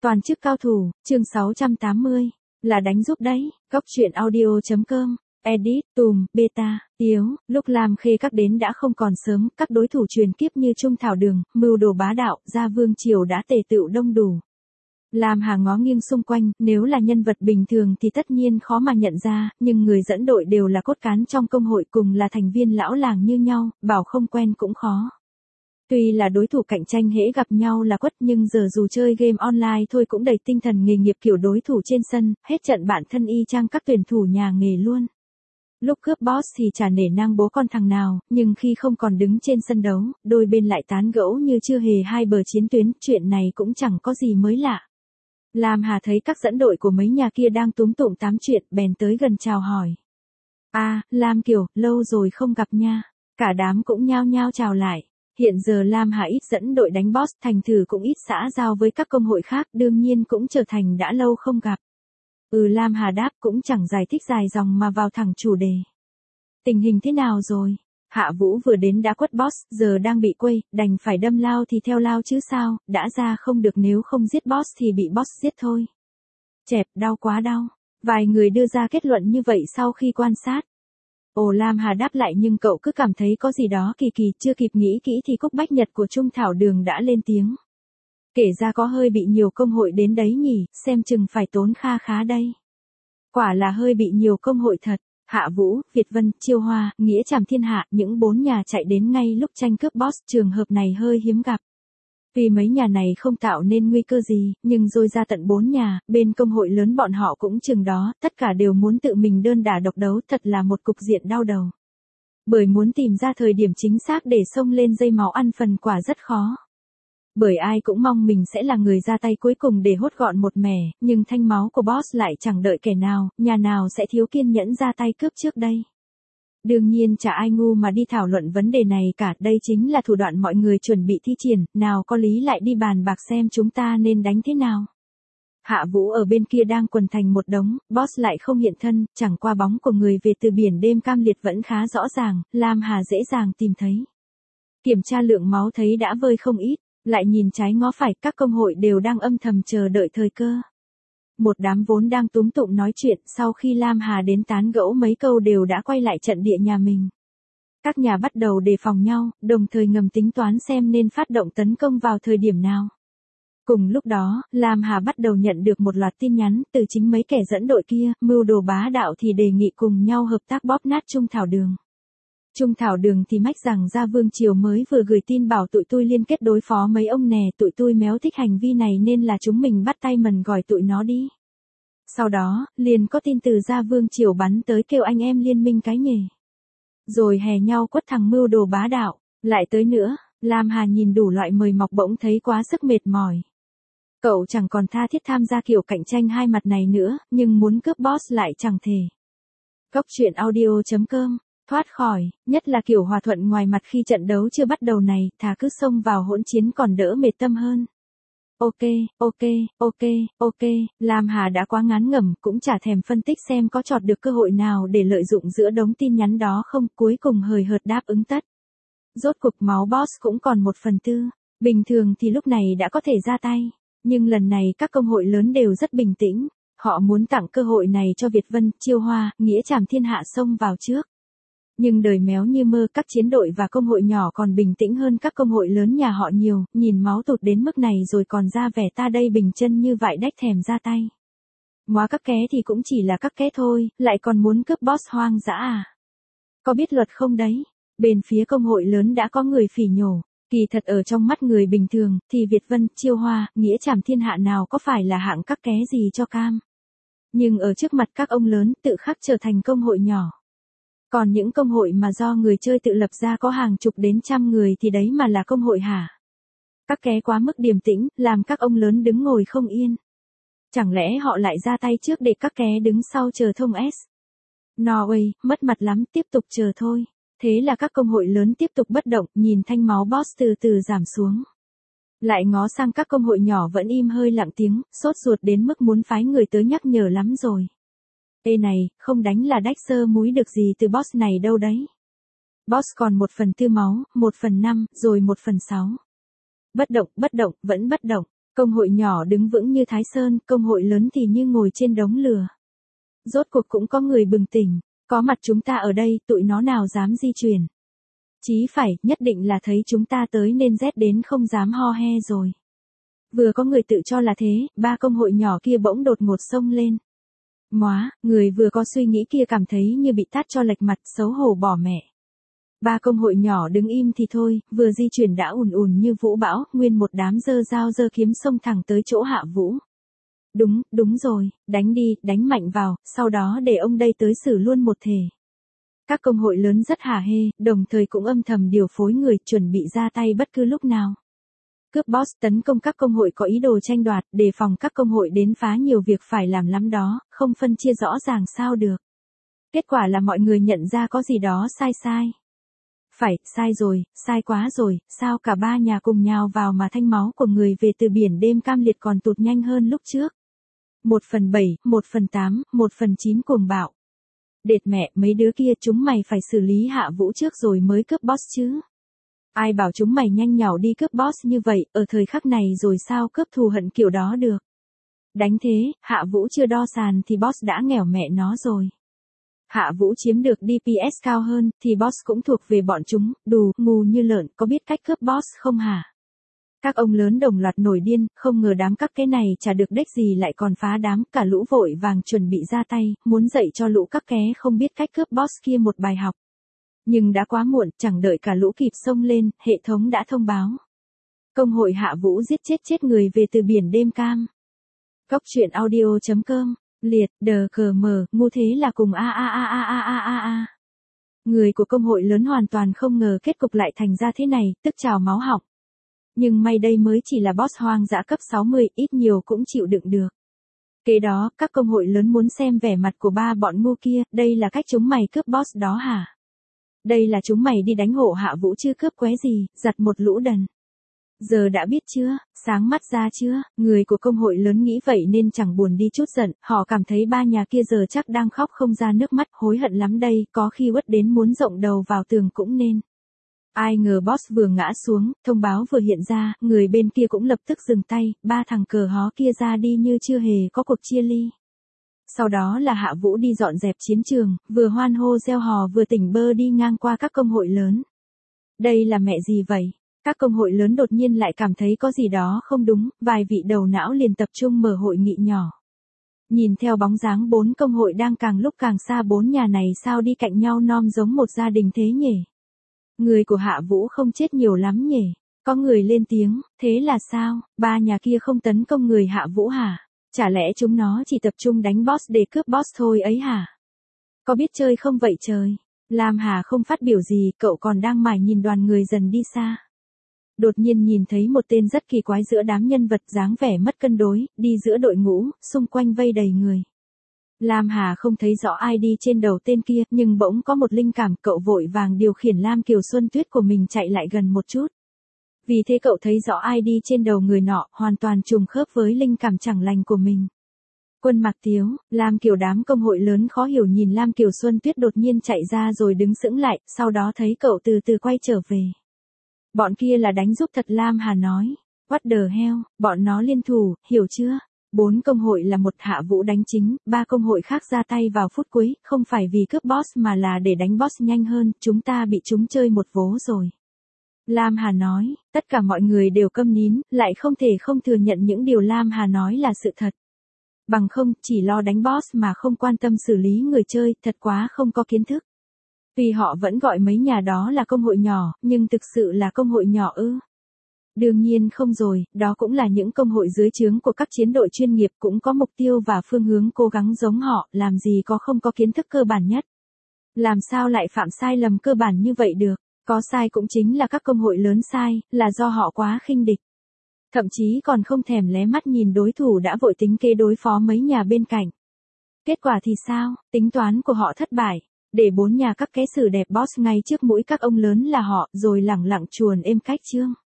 Toàn chức cao thủ, chương 680, là đánh giúp đấy, góc truyện audio.com, edit, tùm, beta, yếu, lúc Lam Khê các đến đã không còn sớm, các đối thủ truyền kiếp như Trung Thảo Đường, mưu đồ bá đạo, Gia Vương Triều đã tề tựu đông đủ. Lam Hà ngó nghiêng xung quanh, nếu là nhân vật bình thường thì tất nhiên khó mà nhận ra, nhưng người dẫn đội đều là cốt cán trong công hội cùng là thành viên lão làng như nhau, bảo không quen cũng khó. Tuy là đối thủ cạnh tranh hễ gặp nhau là quất nhưng giờ dù chơi game online thôi cũng đầy tinh thần nghề nghiệp kiểu đối thủ trên sân, hết trận bạn thân y chang các tuyển thủ nhà nghề luôn. Lúc cướp boss thì chả nể nang bố con thằng nào, nhưng khi không còn đứng trên sân đấu, đôi bên lại tán gẫu như chưa hề hai bờ chiến tuyến, chuyện này cũng chẳng có gì mới lạ. Lam Hà thấy các dẫn đội của mấy nhà kia đang túm tụm tám chuyện, bèn tới gần chào hỏi. Lam Kiều, lâu rồi không gặp nha. Cả đám cũng nhao nhao chào lại. Hiện giờ Lam Hà ít dẫn đội đánh boss, thành thử cũng ít xã giao với các công hội khác, đương nhiên cũng trở thành đã lâu không gặp. Lam Hà đáp cũng chẳng giải thích dài dòng mà vào thẳng chủ đề. Tình hình thế nào rồi? Hạ Vũ vừa đến đã quất boss, giờ đang bị quây, đành phải đâm lao thì theo lao chứ sao, đã ra không được, nếu không giết boss thì bị boss giết thôi. Chẹp, đau quá đau. Vài người đưa ra kết luận như vậy sau khi quan sát. Lam Hà đáp lại nhưng cậu cứ cảm thấy có gì đó kỳ kỳ, chưa kịp nghĩ kỹ thì Cúc Bách Nhật của Trung Thảo Đường đã lên tiếng. Kể ra có hơi bị nhiều công hội đến đấy nhỉ, xem chừng phải tốn kha khá đây. Quả là hơi bị nhiều công hội thật. Hạ Vũ, Việt Vân, Chiêu Hoa, Nghĩa Trảm Thiên Hạ, những 4 nhà chạy đến ngay lúc tranh cướp boss, trường hợp này hơi hiếm gặp. Vì mấy nhà này không tạo nên nguy cơ gì, nhưng rồi ra tận 4 nhà, bên công hội lớn bọn họ cũng chừng đó, tất cả đều muốn tự mình đơn đả độc đấu, thật là một cục diện đau đầu. Bởi muốn tìm ra thời điểm chính xác để xông lên dây máu ăn phần quả rất khó. Bởi ai cũng mong mình sẽ là người ra tay cuối cùng để hốt gọn một mẻ, nhưng thanh máu của boss lại chẳng đợi kẻ nào, nhà nào sẽ thiếu kiên nhẫn ra tay cướp trước đây. Đương nhiên chả ai ngu mà đi thảo luận vấn đề này cả, đây chính là thủ đoạn mọi người chuẩn bị thi triển, nào có lý lại đi bàn bạc xem chúng ta nên đánh thế nào. Hạ Vũ ở bên kia đang quần thành một đống, boss lại không hiện thân, chẳng qua bóng của người về từ biển đêm cam liệt vẫn khá rõ ràng, Lam Hà dễ dàng tìm thấy. Kiểm tra lượng máu thấy đã vơi không ít, lại nhìn trái ngó phải, các công hội đều đang âm thầm chờ đợi thời cơ. Một đám vốn đang túm tụm nói chuyện, sau khi Lam Hà đến tán gẫu mấy câu đều đã quay lại trận địa nhà mình. Các nhà bắt đầu đề phòng nhau, đồng thời ngầm tính toán xem nên phát động tấn công vào thời điểm nào. Cùng lúc đó, Lam Hà bắt đầu nhận được một loạt tin nhắn từ chính mấy kẻ dẫn đội kia, mưu đồ bá đạo thì đề nghị cùng nhau hợp tác bóp nát Trung Thảo Đường. Trung Thảo Đường thì mách rằng Gia Vương Triều mới vừa gửi tin bảo tụi tôi liên kết đối phó mấy ông nè, tụi tôi méo thích hành vi này nên là chúng mình bắt tay mần gọi tụi nó đi. Sau đó, liền có tin từ Gia Vương Triều bắn tới kêu anh em liên minh cái nhề. Rồi hè nhau quất thằng mưu đồ bá đạo, lại tới nữa, Lam Hà nhìn đủ loại mời mọc bỗng thấy quá sức mệt mỏi. Cậu chẳng còn tha thiết tham gia kiểu cạnh tranh hai mặt này nữa, nhưng muốn cướp boss lại chẳng thể. Góc truyện audio.com, thoát khỏi, nhất là kiểu hòa thuận ngoài mặt khi trận đấu chưa bắt đầu này, thà cứ xông vào hỗn chiến còn đỡ mệt tâm hơn. Ok, Lam Hà đã quá ngán ngẩm, cũng chả thèm phân tích xem có chọt được cơ hội nào để lợi dụng giữa đống tin nhắn đó không, cuối cùng hời hợt đáp ứng tất. Rốt cuộc máu boss cũng còn 1/4, bình thường thì lúc này đã có thể ra tay, nhưng lần này các công hội lớn đều rất bình tĩnh, họ muốn tặng cơ hội này cho Việt Vân, Chiêu Hoa, Nghĩa Trảm Thiên Hạ xông vào trước. Nhưng đời méo như mơ, các chiến đội và công hội nhỏ còn bình tĩnh hơn các công hội lớn nhà họ nhiều, nhìn máu tụt đến mức này rồi còn ra vẻ ta đây bình chân như vậy đách thèm ra tay. Móa các ké thì cũng chỉ là các ké thôi, lại còn muốn cướp boss hoang dã à? Có biết luật không đấy? Bên phía công hội lớn đã có người phỉ nhổ, kỳ thật ở trong mắt người bình thường, thì Việt Vân, Chiêu Hoa, Nghĩa Trảm Thiên Hạ nào có phải là hạng các ké gì cho cam. Nhưng ở trước mặt các ông lớn tự khắc trở thành công hội nhỏ. Còn những công hội mà do người chơi tự lập ra có hàng chục đến trăm người thì đấy mà là công hội hả? Các ké quá mức điềm tĩnh, làm các ông lớn đứng ngồi không yên. Chẳng lẽ họ lại ra tay trước để các ké đứng sau chờ thông S? Norway, mất mặt lắm, tiếp tục chờ thôi. Thế là các công hội lớn tiếp tục bất động, nhìn thanh máu boss từ từ giảm xuống. Lại ngó sang các công hội nhỏ vẫn im hơi lặng tiếng, sốt ruột đến mức muốn phái người tới nhắc nhở lắm rồi. Ê này, không đánh là đách sơ múi được gì từ boss này đâu đấy. Boss còn 1/4 máu, 1/5, rồi 1/6. Bất động, vẫn bất động. Công hội nhỏ đứng vững như Thái Sơn, công hội lớn thì như ngồi trên đống lửa. Rốt cuộc cũng có người bừng tỉnh, có mặt chúng ta ở đây, tụi nó nào dám di chuyển. Chí phải, nhất định là thấy chúng ta tới nên rét đến không dám ho he rồi. Vừa có người tự cho là thế, ba công hội nhỏ kia bỗng đột ngột xông lên. Móa, người vừa có suy nghĩ kia cảm thấy như bị tát cho lệch mặt, xấu hổ bỏ mẹ. Ba công hội nhỏ đứng im thì thôi, vừa di chuyển đã ùn ùn như vũ bão, nguyên một đám giơ dao giơ kiếm xông thẳng tới chỗ Hạ Vũ. Đúng rồi, đánh đi, đánh mạnh vào, sau đó để ông đây tới xử luôn một thể. Các công hội lớn rất hả hê, đồng thời cũng âm thầm điều phối người chuẩn bị ra tay bất cứ lúc nào. Cướp boss tấn công các công hội có ý đồ tranh đoạt, đề phòng các công hội đến phá nhiều việc phải làm lắm đó, không phân chia rõ ràng sao được. Kết quả là mọi người nhận ra có gì đó sai. Phải, sai rồi, sai quá rồi, sao cả ba nhà cùng nhào vào mà thanh máu của người về từ biển đêm cam liệt còn tụt nhanh hơn lúc trước. 1/7, 1/8, 1/9 cuồng bạo. Đệt mẹ, mấy đứa kia chúng mày phải xử lý Hạ Vũ trước rồi mới cướp boss chứ. Ai bảo chúng mày nhanh nhảu đi cướp boss như vậy, ở thời khắc này rồi sao cướp thù hận kiểu đó được. Đánh thế, Hạ Vũ chưa đo sàn thì boss đã nghèo mẹ nó rồi. Hạ Vũ chiếm được DPS cao hơn, thì boss cũng thuộc về bọn chúng, đù, ngu như lợn, có biết cách cướp boss không hả? Các ông lớn đồng loạt nổi điên, không ngờ đám các cái này chả được đếch gì lại còn phá đám, cả lũ vội vàng chuẩn bị ra tay, muốn dạy cho lũ các ké không biết cách cướp boss kia một bài học. Nhưng đã quá muộn, chẳng đợi cả lũ kịp xông lên, hệ thống đã thông báo. Công hội Hạ Vũ giết chết người về từ biển đêm cam. Cóc truyện audio.com, liệt, đờ cờ mờ, ngu thế là cùng a. Người của công hội lớn hoàn toàn không ngờ kết cục lại thành ra thế này, tức trào máu họng. Nhưng may đây mới chỉ là boss hoang dã cấp 60, ít nhiều cũng chịu đựng được. Kế đó, các công hội lớn muốn xem vẻ mặt của ba bọn ngu kia, đây là cách chúng mày cướp boss đó hả? Đây là chúng mày đi đánh hộ Hạ Vũ chứ cướp qué gì, giặt một lũ đần. Giờ đã biết chưa, sáng mắt ra chưa, người của công hội lớn nghĩ vậy nên chẳng buồn đi chút giận, họ cảm thấy ba nhà kia giờ chắc đang khóc không ra nước mắt, hối hận lắm đây, có khi uất đến muốn rộng đầu vào tường cũng nên. Ai ngờ boss vừa ngã xuống, thông báo vừa hiện ra, người bên kia cũng lập tức dừng tay, ba thằng cờ hó kia ra đi như chưa hề có cuộc chia ly. Sau đó là Hạ Vũ đi dọn dẹp chiến trường, vừa hoan hô reo hò vừa tỉnh bơ đi ngang qua các công hội lớn. Đây là mẹ gì vậy? Các công hội lớn đột nhiên lại cảm thấy có gì đó không đúng, vài vị đầu não liền tập trung mở hội nghị nhỏ. Nhìn theo bóng dáng 4 công hội đang càng lúc càng xa 4 nhà này sao đi cạnh nhau nom giống một gia đình thế nhỉ? Người của Hạ Vũ không chết nhiều lắm nhỉ? Có người lên tiếng, thế là sao, ba nhà kia không tấn công người Hạ Vũ hả? Chả lẽ chúng nó chỉ tập trung đánh boss để cướp boss thôi ấy hả? Có biết chơi không vậy trời? Lam Hà không phát biểu gì, cậu còn đang mải nhìn đoàn người dần đi xa. Đột nhiên nhìn thấy một tên rất kỳ quái giữa đám nhân vật dáng vẻ mất cân đối, đi giữa đội ngũ, xung quanh vây đầy người. Lam Hà không thấy rõ ai đi trên đầu tên kia, nhưng bỗng có một linh cảm, cậu vội vàng điều khiển Lam Kiều Xuân Tuyết của mình chạy lại gần một chút. Vì thế cậu thấy rõ ai đi trên đầu người nọ, hoàn toàn trùng khớp với linh cảm chẳng lành của mình. Quân Mạc Tiếu, Lam Kiều đám công hội lớn khó hiểu nhìn Lam Kiều Xuân Tuyết đột nhiên chạy ra rồi đứng sững lại, sau đó thấy cậu từ từ quay trở về. Bọn kia là đánh giúp thật, Lam Hà nói. What the hell, bọn nó liên thủ, hiểu chưa? 4 công hội là một, Hạ Vũ đánh chính, 3 công hội khác ra tay vào phút cuối, không phải vì cướp boss mà là để đánh boss nhanh hơn, chúng ta bị chúng chơi một vố rồi. Lam Hà nói, tất cả mọi người đều câm nín, lại không thể không thừa nhận những điều Lam Hà nói là sự thật. Bằng không, chỉ lo đánh boss mà không quan tâm xử lý người chơi, thật quá không có kiến thức. Tuy họ vẫn gọi mấy nhà đó là công hội nhỏ, nhưng thực sự là công hội nhỏ ư? Đương nhiên không rồi, đó cũng là những công hội dưới trướng của các chiến đội chuyên nghiệp, cũng có mục tiêu và phương hướng cố gắng giống họ, làm gì có không có kiến thức cơ bản nhất. Làm sao lại phạm sai lầm cơ bản như vậy được? Có sai cũng chính là các công hội lớn sai, là do họ quá khinh địch. Thậm chí còn không thèm lé mắt nhìn đối thủ đã vội tính kế đối phó mấy nhà bên cạnh. Kết quả thì sao? Tính toán của họ thất bại. Để 4 nhà các ké xử đẹp boss ngay trước mũi các ông lớn là họ, rồi lẳng lặng chuồn êm cách chương.